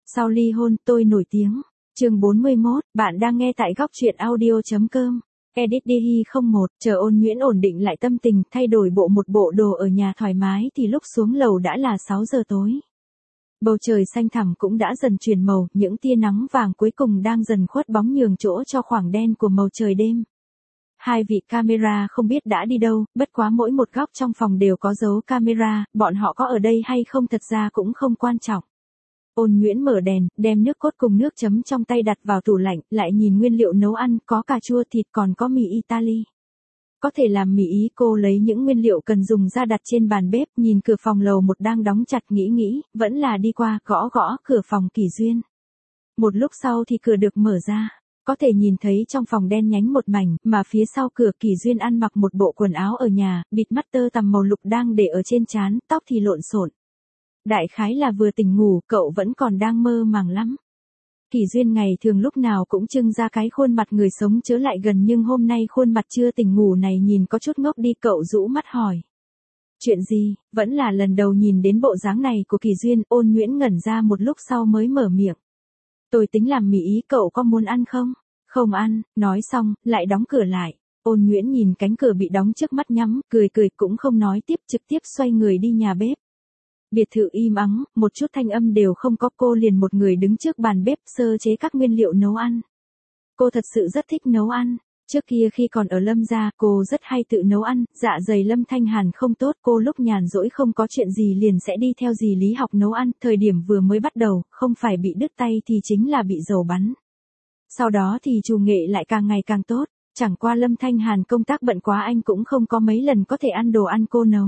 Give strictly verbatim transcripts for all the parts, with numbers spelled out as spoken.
Sau ly hôn, tôi nổi tiếng. Chương bốn mươi mốt, bạn đang nghe tại góc truyện audio.com. Edit đi không một, chờ Ôn Nhuyễn ổn định lại tâm tình, thay đổi bộ một bộ đồ ở nhà thoải mái thì lúc xuống lầu đã là sáu giờ tối. Bầu trời xanh thẳm cũng đã dần chuyển màu, những tia nắng vàng cuối cùng đang dần khuất bóng nhường chỗ cho khoảng đen của màu trời đêm. Hai vị camera không biết đã đi đâu, bất quá mỗi một góc trong phòng đều có dấu camera, bọn họ có ở đây hay không thật ra cũng không quan trọng. Ôn Nhuyễn mở đèn, đem nước cốt cùng nước chấm trong tay đặt vào tủ lạnh, lại nhìn nguyên liệu nấu ăn, có cà chua thịt còn có mì Italy. Có thể làm mì Ý, cô lấy những nguyên liệu cần dùng ra đặt trên bàn bếp, nhìn cửa phòng lầu một đang đóng chặt nghĩ nghĩ, vẫn là đi qua, gõ gõ cửa phòng Kỳ Duyên. Một lúc sau thì cửa được mở ra. Có thể nhìn thấy trong phòng đen nhánh một mảnh, mà phía sau cửa Kỳ Duyên ăn mặc một bộ quần áo ở nhà, bịt mắt tơ tằm màu lục đang để ở trên trán, tóc thì lộn xộn. Đại khái là vừa tỉnh ngủ, cậu vẫn còn đang mơ màng lắm. Kỳ Duyên ngày thường lúc nào cũng trưng ra cái khuôn mặt người sống chớ lại gần, nhưng hôm nay khuôn mặt chưa tỉnh ngủ này nhìn có chút ngốc đi, cậu rũ mắt hỏi. Chuyện gì, vẫn là lần đầu nhìn đến bộ dáng này của Kỳ Duyên. Ôn Nhuyễn ngẩn ra một lúc sau mới mở miệng. Tôi tính làm mì Ý, cậu có muốn ăn không? Không ăn, nói xong, lại đóng cửa lại. Ôn Nhuyễn nhìn cánh cửa bị đóng trước mắt nhắm, cười cười cũng không nói tiếp, trực tiếp xoay người đi nhà bếp. Biệt thự im ắng, một chút thanh âm đều không có, cô liền một người đứng trước bàn bếp sơ chế các nguyên liệu nấu ăn. Cô thật sự rất thích nấu ăn. Trước kia khi còn ở Lâm gia, cô rất hay tự nấu ăn, dạ dày Lâm Thanh Hàn không tốt, cô lúc nhàn rỗi không có chuyện gì liền sẽ đi theo dì Lý học nấu ăn, thời điểm vừa mới bắt đầu, không phải bị đứt tay thì chính là bị dầu bắn. Sau đó thì chủ nghệ lại càng ngày càng tốt, chẳng qua Lâm Thanh Hàn công tác bận quá anh cũng không có mấy lần có thể ăn đồ ăn cô nấu.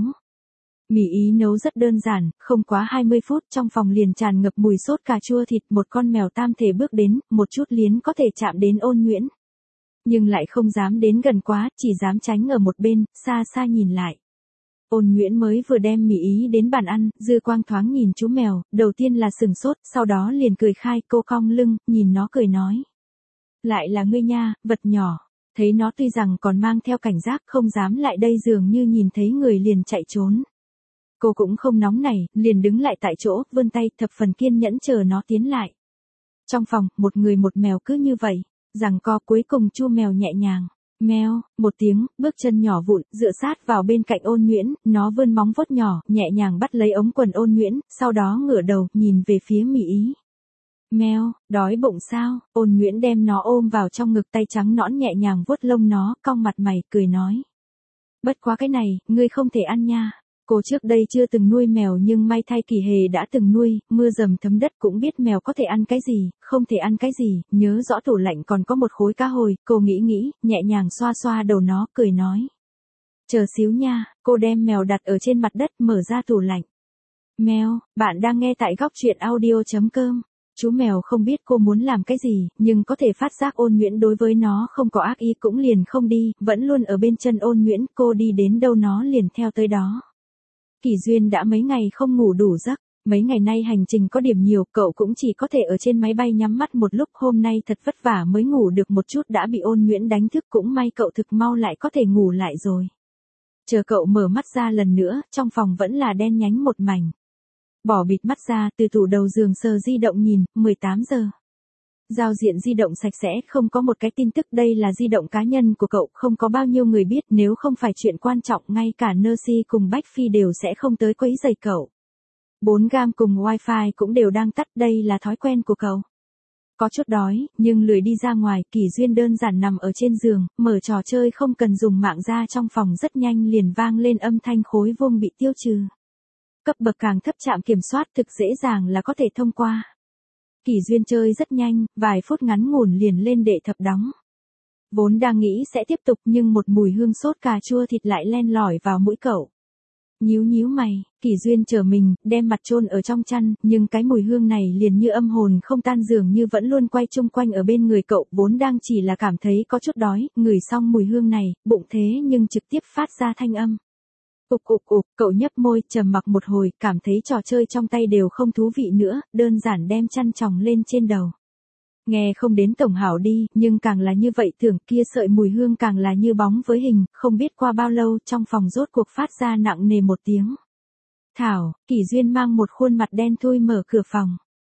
Mì Ý nấu rất đơn giản, không quá hai mươi phút trong phòng liền tràn ngập mùi sốt cà chua thịt, một con mèo tam thể bước đến, một chút liến có thể chạm đến Ôn Nhuyễn. Nhưng lại không dám đến gần quá, chỉ dám tránh ở một bên, xa xa nhìn lại. Ôn Nhuyễn mới vừa đem mì Ý đến bàn ăn, dư quang thoáng nhìn chú mèo, đầu tiên là sừng sốt, sau đó liền cười khai, cô cong lưng, nhìn nó cười nói. Lại là ngươi nha, vật nhỏ. Thấy nó tuy rằng còn mang theo cảnh giác không dám lại đây, dường như nhìn thấy người liền chạy trốn. Cô cũng không nóng nảy, liền đứng lại tại chỗ, vươn tay thập phần kiên nhẫn chờ nó tiến lại. Trong phòng, một người một mèo cứ như vậy, giằng co, cuối cùng chu mèo nhẹ nhàng, meo, một tiếng, bước chân nhỏ vụn, dựa sát vào bên cạnh Ôn Nhuyễn, nó vươn móng vuốt nhỏ, nhẹ nhàng bắt lấy ống quần Ôn Nhuyễn, sau đó ngửa đầu, nhìn về phía mì Ý. Meo, đói bụng sao? Ôn Nhuyễn đem nó ôm vào trong ngực, tay trắng nõn nhẹ nhàng vuốt lông nó, cong mặt mày, cười nói. Bất quá cái này, ngươi không thể ăn nha. Cô trước đây chưa từng nuôi mèo nhưng may thay Kỳ Hề đã từng nuôi, mưa dầm thấm đất cũng biết mèo có thể ăn cái gì, không thể ăn cái gì, nhớ rõ tủ lạnh còn có một khối cá hồi, cô nghĩ nghĩ, nhẹ nhàng xoa xoa đầu nó, cười nói. Chờ xíu nha, cô đem mèo đặt ở trên mặt đất, mở ra tủ lạnh. Mèo, bạn đang nghe tại góc truyện audio.com. Chú mèo không biết cô muốn làm cái gì, nhưng có thể phát giác Ôn Nhuyễn đối với nó không có ác ý cũng liền không đi, vẫn luôn ở bên chân Ôn Nhuyễn, cô đi đến đâu nó liền theo tới đó. Kỳ Duyên đã mấy ngày không ngủ đủ giấc, mấy ngày nay hành trình có điểm nhiều, cậu cũng chỉ có thể ở trên máy bay nhắm mắt một lúc, hôm nay thật vất vả mới ngủ được một chút đã bị Ôn Nhuyễn đánh thức, cũng may cậu thực mau lại có thể ngủ lại rồi. Chờ cậu mở mắt ra lần nữa, trong phòng vẫn là đen nhánh một mảnh. Bỏ bịt mắt ra, từ tủ đầu giường sờ di động nhìn, mười tám giờ. Giao diện di động sạch sẽ, không có một cái tin tức, đây là di động cá nhân của cậu, không có bao nhiêu người biết, nếu không phải chuyện quan trọng, ngay cả Nercy cùng Bách Phi đều sẽ không tới quấy rầy cậu. bốn gam cùng wifi cũng đều đang tắt, đây là thói quen của cậu. Có chút đói, nhưng lười đi ra ngoài, Kỳ Duyên đơn giản nằm ở trên giường, mở trò chơi không cần dùng mạng ra, trong phòng rất nhanh liền vang lên âm thanh khối vuông bị tiêu trừ. Cấp bậc càng thấp trạm kiểm soát thực dễ dàng là có thể thông qua. Kỳ Duyên chơi rất nhanh, vài phút ngắn ngủn liền lên đệ thập đóng. Vốn đang nghĩ sẽ tiếp tục nhưng một mùi hương sốt cà chua thịt lại len lỏi vào mũi cậu. Nhíu nhíu mày, Kỳ Duyên trở mình, đem mặt chôn ở trong chăn, nhưng cái mùi hương này liền như âm hồn không tan, dường như vẫn luôn quay chung quanh ở bên người cậu, vốn đang chỉ là cảm thấy có chút đói, ngửi xong mùi hương này, bụng thế nhưng trực tiếp phát ra thanh âm. Ục ục ục, cậu nhấp môi, trầm mặc một hồi, cảm thấy trò chơi trong tay đều không thú vị nữa, đơn giản đem chăn chồng lên trên đầu. Nghe không đến tổng hảo đi, nhưng càng là như vậy tưởng kia sợi mùi hương càng là như bóng với hình, không biết qua bao lâu trong phòng rốt cuộc phát ra nặng nề một tiếng. Thảo, Kỳ Duyên mang một khuôn mặt đen thui mở cửa phòng.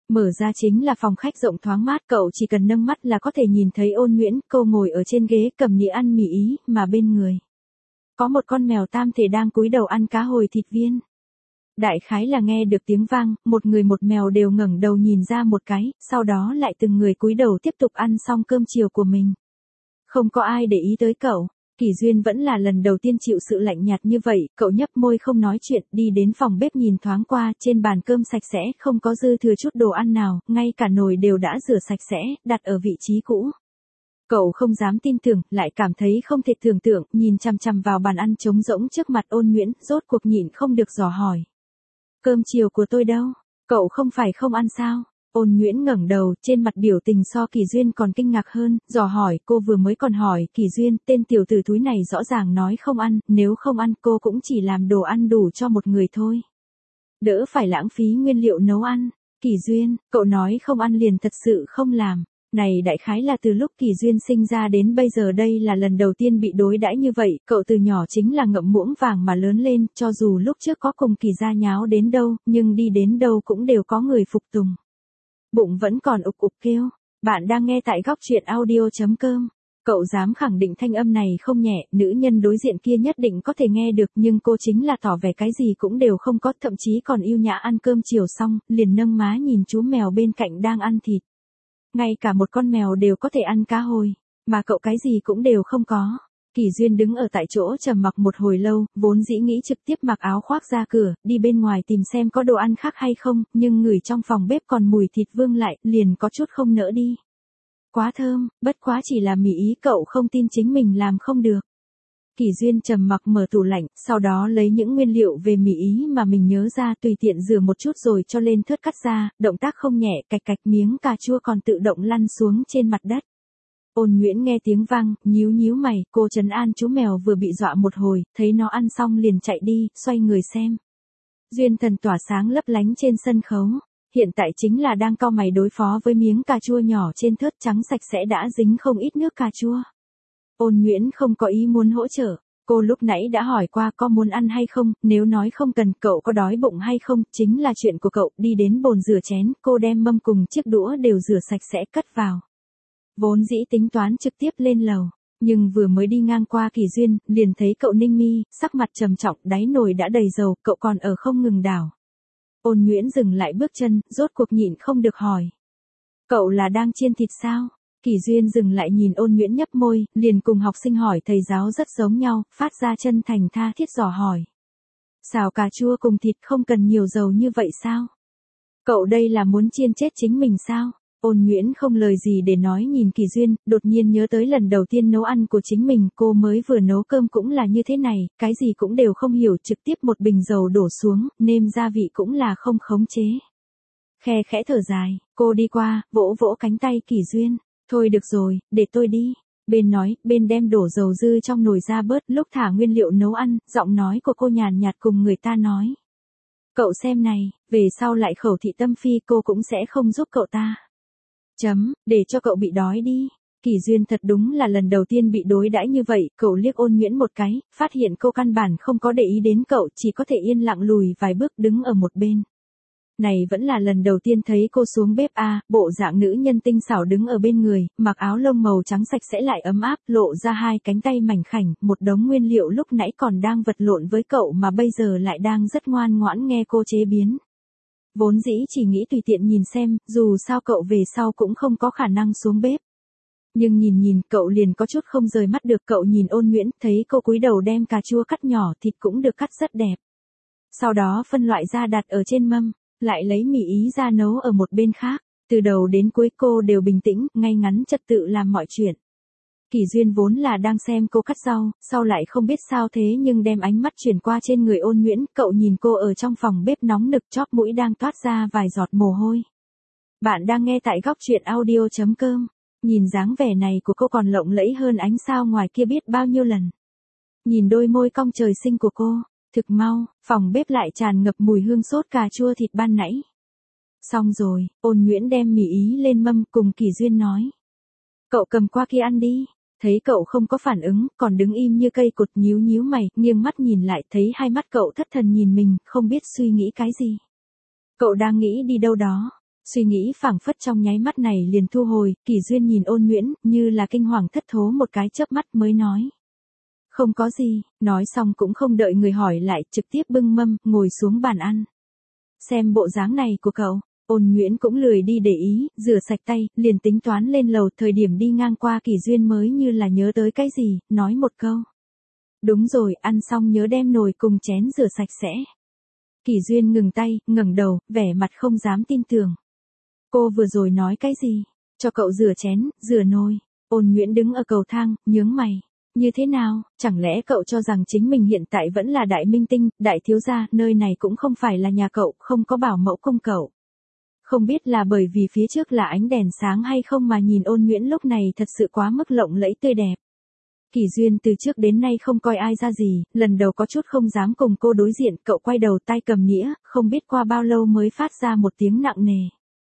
Mở ra chính là phòng khách rộng thoáng mát, cậu chỉ cần nâng mắt là có thể nhìn thấy Ôn Nguyễn, cô ngồi ở trên ghế cầm nĩa ăn mì Ý, mà bên người có một con mèo tam thể đang cúi đầu ăn cá hồi thịt viên. Đại khái là nghe được tiếng vang, một người một mèo đều ngẩng đầu nhìn ra một cái, sau đó lại từng người cúi đầu tiếp tục ăn xong cơm chiều của mình. Không có ai để ý tới cậu. Kỷ Duyên vẫn là lần đầu tiên chịu sự lạnh nhạt như vậy, cậu nhấp môi không nói chuyện, đi đến phòng bếp nhìn thoáng qua, trên bàn cơm sạch sẽ, không có dư thừa chút đồ ăn nào, ngay cả nồi đều đã rửa sạch sẽ, đặt ở vị trí cũ. Cậu không dám tin tưởng, lại cảm thấy không thể tưởng tượng, nhìn chằm chằm vào bàn ăn trống rỗng trước mặt Ôn Nguyễn, rốt cuộc nhịn không được dò hỏi. Cơm chiều của tôi đâu? Cậu không phải không ăn sao? Ôn Nguyễn ngẩng đầu, trên mặt biểu tình so Kỷ Duyên còn kinh ngạc hơn, dò hỏi, cô vừa mới còn hỏi, Kỷ Duyên, tên tiểu tử thúi này rõ ràng nói không ăn, nếu không ăn cô cũng chỉ làm đồ ăn đủ cho một người thôi. Đỡ phải lãng phí nguyên liệu nấu ăn. Kỷ Duyên, cậu nói không ăn liền thật sự không làm. Này đại khái là từ lúc Kỷ Duyên sinh ra đến bây giờ đây là lần đầu tiên bị đối đãi như vậy, cậu từ nhỏ chính là ngậm muỗng vàng mà lớn lên, cho dù lúc trước có cùng Kỷ gia nháo đến đâu, nhưng đi đến đâu cũng đều có người phục tùng. Bụng vẫn còn ục ục kêu. Bạn đang nghe tại góc truyện audio chấm com. Cậu dám khẳng định thanh âm này không nhẹ, nữ nhân đối diện kia nhất định có thể nghe được, nhưng cô chính là tỏ vẻ cái gì cũng đều không có, thậm chí còn yêu nhã ăn cơm chiều xong, liền nâng má nhìn chú mèo bên cạnh đang ăn thịt. Ngay cả một con mèo đều có thể ăn cá hồi, mà cậu cái gì cũng đều không có. Kỷ Duyên đứng ở tại chỗ trầm mặc một hồi lâu, vốn dĩ nghĩ trực tiếp mặc áo khoác ra cửa, đi bên ngoài tìm xem có đồ ăn khác hay không, nhưng ngửi trong phòng bếp còn mùi thịt vương lại, liền có chút không nỡ đi. Quá thơm, bất quá chỉ là mì Ý, cậu không tin chính mình làm không được. Kỷ Duyên trầm mặc mở tủ lạnh, sau đó lấy những nguyên liệu về mì Ý mà mình nhớ ra, tùy tiện rửa một chút rồi cho lên thớt cắt ra, động tác không nhẹ, cạch cạch, miếng cà chua còn tự động lăn xuống trên mặt đất. Ôn Nguyễn nghe tiếng vang, nhíu nhíu mày, cô trấn an chú mèo vừa bị dọa một hồi, thấy nó ăn xong liền chạy đi, xoay người xem. Duyên thần tỏa sáng lấp lánh trên sân khấu, hiện tại chính là đang cau mày đối phó với miếng cà chua nhỏ trên thớt trắng sạch sẽ đã dính không ít nước cà chua. Ôn Nguyễn không có ý muốn hỗ trợ, cô lúc nãy đã hỏi qua có muốn ăn hay không, nếu nói không cần, cậu có đói bụng hay không, chính là chuyện của cậu, đi đến bồn rửa chén, cô đem mâm cùng chiếc đũa đều rửa sạch sẽ cất vào. Vốn dĩ tính toán trực tiếp lên lầu, nhưng vừa mới đi ngang qua Kỷ Duyên, liền thấy cậu ninh mi, sắc mặt trầm trọng, đáy nồi đã đầy dầu, cậu còn ở không ngừng đảo. Ôn Nguyễn dừng lại bước chân, rốt cuộc nhịn không được hỏi. Cậu là đang chiên thịt sao? Kỷ Duyên dừng lại nhìn Ôn Nguyễn nhấp môi, liền cùng học sinh hỏi thầy giáo rất giống nhau, phát ra chân thành tha thiết dò hỏi. Xào cà chua cùng thịt không cần nhiều dầu như vậy sao? Cậu đây là muốn chiên chết chính mình sao? Ôn Nguyễn không lời gì để nói nhìn Kỷ Duyên, đột nhiên nhớ tới lần đầu tiên nấu ăn của chính mình, cô mới vừa nấu cơm cũng là như thế này, cái gì cũng đều không hiểu, trực tiếp một bình dầu đổ xuống, nêm gia vị cũng là không khống chế. Khe khẽ thở dài, cô đi qua, vỗ vỗ cánh tay Kỷ Duyên, thôi được rồi, để tôi đi. Bên nói, bên đem đổ dầu dư trong nồi ra bớt, lúc thả nguyên liệu nấu ăn, giọng nói của cô nhàn nhạt cùng người ta nói. Cậu xem này, về sau lại khẩu thị tâm phi cô cũng sẽ không giúp cậu ta. Chấm, để cho cậu bị đói đi. Kỷ Duyên thật đúng là lần đầu tiên bị đối đãi như vậy, cậu liếc Ôn Nguyễn một cái, phát hiện cô căn bản không có để ý đến cậu, chỉ có thể yên lặng lùi vài bước đứng ở một bên. Này vẫn là lần đầu tiên thấy cô xuống bếp a, à, bộ dạng nữ nhân tinh xảo đứng ở bên người, mặc áo lông màu trắng sạch sẽ lại ấm áp, lộ ra hai cánh tay mảnh khảnh, một đống nguyên liệu lúc nãy còn đang vật lộn với cậu mà bây giờ lại đang rất ngoan ngoãn nghe cô chế biến. Vốn dĩ chỉ nghĩ tùy tiện nhìn xem, dù sao cậu về sau cũng không có khả năng xuống bếp. Nhưng nhìn nhìn, cậu liền có chút không rời mắt được, cậu nhìn Ôn Nguyễn, thấy cô cúi đầu đem cà chua cắt nhỏ, thịt cũng được cắt rất đẹp. Sau đó phân loại ra đặt ở trên mâm, lại lấy mì Ý ra nấu ở một bên khác, từ đầu đến cuối cô đều bình tĩnh, ngay ngắn trật tự làm mọi chuyện. Kỷ Duyên vốn là đang xem cô cắt rau, sau lại không biết sao thế nhưng đem ánh mắt chuyển qua trên người Ôn Nguyễn, cậu nhìn cô ở trong phòng bếp nóng nực, chóp mũi đang toát ra vài giọt mồ hôi. Bạn đang nghe tại góc truyện audio chấm com, nhìn dáng vẻ này của cô còn lộng lẫy hơn ánh sao ngoài kia biết bao nhiêu lần. Nhìn đôi môi cong trời xinh của cô, thực mau, phòng bếp lại tràn ngập mùi hương sốt cà chua thịt ban nãy. Xong rồi, Ôn Nguyễn đem mì Ý lên mâm cùng Kỷ Duyên nói. Cậu cầm qua kia ăn đi. Thấy cậu không có phản ứng, còn đứng im như cây cột, nhíu nhíu mày, nghiêng mắt nhìn lại, thấy hai mắt cậu thất thần nhìn mình, không biết suy nghĩ cái gì. Cậu đang nghĩ đi đâu đó. Suy nghĩ phảng phất trong nháy mắt này liền thu hồi, Kỷ Duyên nhìn Ôn Nguyễn, như là kinh hoàng thất thố một cái chớp mắt mới nói. Không có gì, nói xong cũng không đợi người hỏi lại, trực tiếp bưng mâm, ngồi xuống bàn ăn. Xem bộ dáng này của cậu, Ôn Nguyễn cũng lười đi để ý, rửa sạch tay, liền tính toán lên lầu, thời điểm đi ngang qua Kỷ Duyên mới như là nhớ tới cái gì, nói một câu. Đúng rồi, ăn xong nhớ đem nồi cùng chén rửa sạch sẽ. Kỷ Duyên ngừng tay, ngẩng đầu, vẻ mặt không dám tin tưởng. Cô vừa rồi nói cái gì? Cho cậu rửa chén, rửa nồi. Ôn Nguyễn đứng ở cầu thang, nhướng mày. Như thế nào, chẳng lẽ cậu cho rằng chính mình hiện tại vẫn là đại minh tinh, đại thiếu gia, nơi này cũng không phải là nhà cậu, không có bảo mẫu cung cậu. Không biết là bởi vì phía trước là ánh đèn sáng hay không mà nhìn Ôn Nguyễn lúc này thật sự quá mức lộng lẫy tươi đẹp. Kỷ Duyên từ trước đến nay không coi ai ra gì, lần đầu có chút không dám cùng cô đối diện, cậu quay đầu tay cầm nĩa, không biết qua bao lâu mới phát ra một tiếng nặng nề.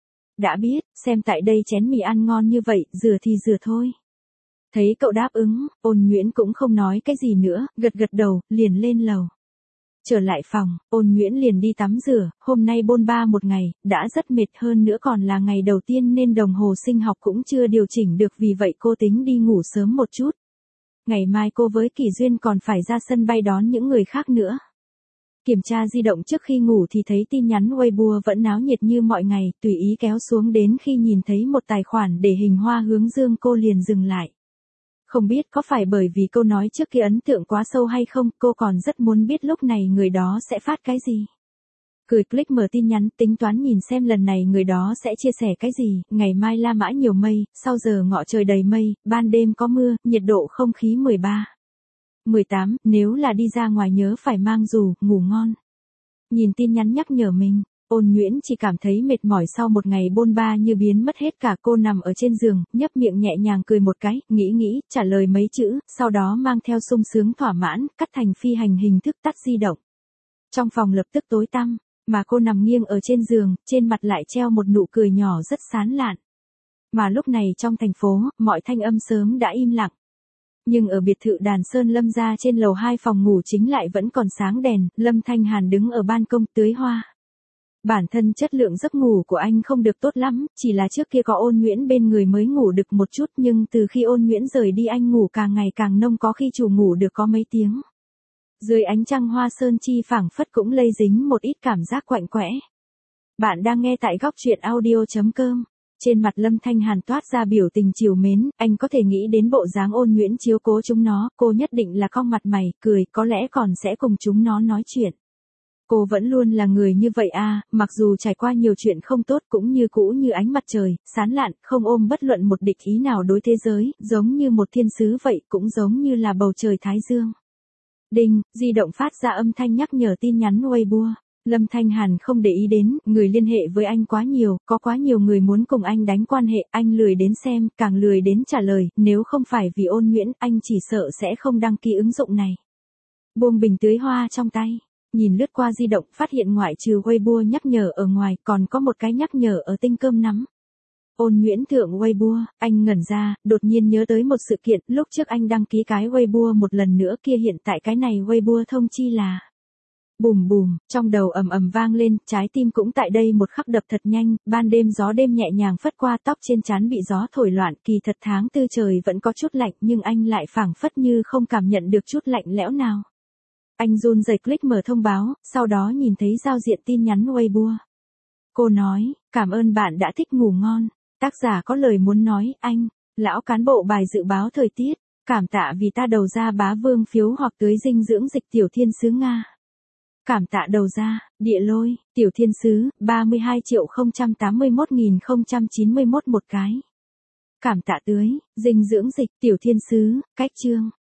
Đã biết, xem tại đây chén mì ăn ngon như vậy, rửa thì rửa thôi. Thấy cậu đáp ứng, Ôn Nguyễn cũng không nói cái gì nữa, gật gật đầu, liền lên lầu. Trở lại phòng, Ôn Nguyễn liền đi tắm rửa, hôm nay bôn ba một ngày, đã rất mệt, hơn nữa còn là ngày đầu tiên nên đồng hồ sinh học cũng chưa điều chỉnh được, vì vậy cô tính đi ngủ sớm một chút. Ngày mai cô với Kỷ Duyên còn phải ra sân bay đón những người khác nữa. Kiểm tra di động trước khi ngủ thì thấy tin nhắn Weibo vẫn náo nhiệt như mọi ngày, tùy ý kéo xuống đến khi nhìn thấy một tài khoản để hình hoa hướng dương cô liền dừng lại. Không biết có phải bởi vì câu nói trước kia ấn tượng quá sâu hay không, cô còn rất muốn biết lúc này người đó sẽ phát cái gì. Cười click mở tin nhắn, tính toán nhìn xem lần này người đó sẽ chia sẻ cái gì. Ngày mai La Mã nhiều mây, sau giờ ngọ trời đầy mây, ban đêm có mưa, nhiệt độ không khí mười ba. mười tám, nếu là đi ra ngoài nhớ phải mang dù, ngủ ngon. Nhìn tin nhắn nhắc nhở mình, Ôn Nguyễn chỉ cảm thấy mệt mỏi sau một ngày bôn ba như biến mất hết cả. Cô nằm ở trên giường, nhấp miệng nhẹ nhàng cười một cái, nghĩ nghĩ, trả lời mấy chữ, sau đó mang theo sung sướng thỏa mãn, cắt thành phi hành hình thức tắt di động. Trong phòng lập tức tối tăm, mà cô nằm nghiêng ở trên giường, trên mặt lại treo một nụ cười nhỏ rất sán lạn. Mà lúc này trong thành phố, mọi thanh âm sớm đã im lặng. Nhưng ở biệt thự Đàn Sơn Lâm gia trên lầu hai phòng ngủ chính lại vẫn còn sáng đèn, Lâm Thanh Hàn đứng ở ban công tưới hoa. Bản thân chất lượng giấc ngủ của anh không được tốt lắm, chỉ là trước kia có Ôn Nguyễn bên người mới ngủ được một chút, nhưng từ khi Ôn Nguyễn rời đi anh ngủ càng ngày càng nông, có khi chủ ngủ được có mấy tiếng. Dưới ánh trăng hoa sơn chi phảng phất cũng lây dính một ít cảm giác quạnh quẽ. Bạn đang nghe tại góc truyện audio chấm com. Trên mặt Lâm Thanh Hàn toát ra biểu tình trìu mến, anh có thể nghĩ đến bộ dáng Ôn Nguyễn chiếu cố chúng nó, cô nhất định là cong mặt mày, cười, có lẽ còn sẽ cùng chúng nó nói chuyện. Cô vẫn luôn là người như vậy à, mặc dù trải qua nhiều chuyện không tốt cũng như cũ như ánh mặt trời, sán lạn, không ôm bất luận một địch ý nào đối thế giới, giống như một thiên sứ vậy, cũng giống như là bầu trời thái dương. Đinh, di động phát ra âm thanh nhắc nhở tin nhắn Weibo. Lâm Thanh Hàn không để ý đến, người liên hệ với anh quá nhiều, có quá nhiều người muốn cùng anh đánh quan hệ, anh lười đến xem, càng lười đến trả lời, nếu không phải vì Ôn Nguyễn, anh chỉ sợ sẽ không đăng ký ứng dụng này. Buông bình tưới hoa trong tay, nhìn lướt qua di động, phát hiện ngoại trừ Weibo nhắc nhở ở ngoài, còn có một cái nhắc nhở ở tinh cơm nắm. Ôn Nguyễn thượng Weibo, anh ngẩn ra, đột nhiên nhớ tới một sự kiện, lúc trước anh đăng ký cái Weibo một lần nữa kia, hiện tại cái này Weibo thông chi là. Bùm bùm, trong đầu ầm ầm vang lên, trái tim cũng tại đây một khắc đập thật nhanh, ban đêm gió đêm nhẹ nhàng phất qua, tóc trên trán bị gió thổi loạn, kỳ thật tháng tư trời vẫn có chút lạnh, nhưng anh lại phảng phất như không cảm nhận được chút lạnh lẽo nào. Anh run rẩy click mở thông báo, sau đó nhìn thấy giao diện tin nhắn Weibo. Cô nói, cảm ơn bạn đã thích ngủ ngon. Tác giả có lời muốn nói, anh, lão cán bộ bài dự báo thời tiết, cảm tạ vì ta đầu ra bá vương phiếu hoặc tưới dinh dưỡng dịch tiểu thiên sứ Nga. Cảm tạ đầu ra, địa lôi, tiểu thiên sứ, ba mươi hai triệu không trăm tám mươi mốt nghìn không trăm chín mươi mốt một cái. Cảm tạ tưới, dinh dưỡng dịch, tiểu thiên sứ, cách chương,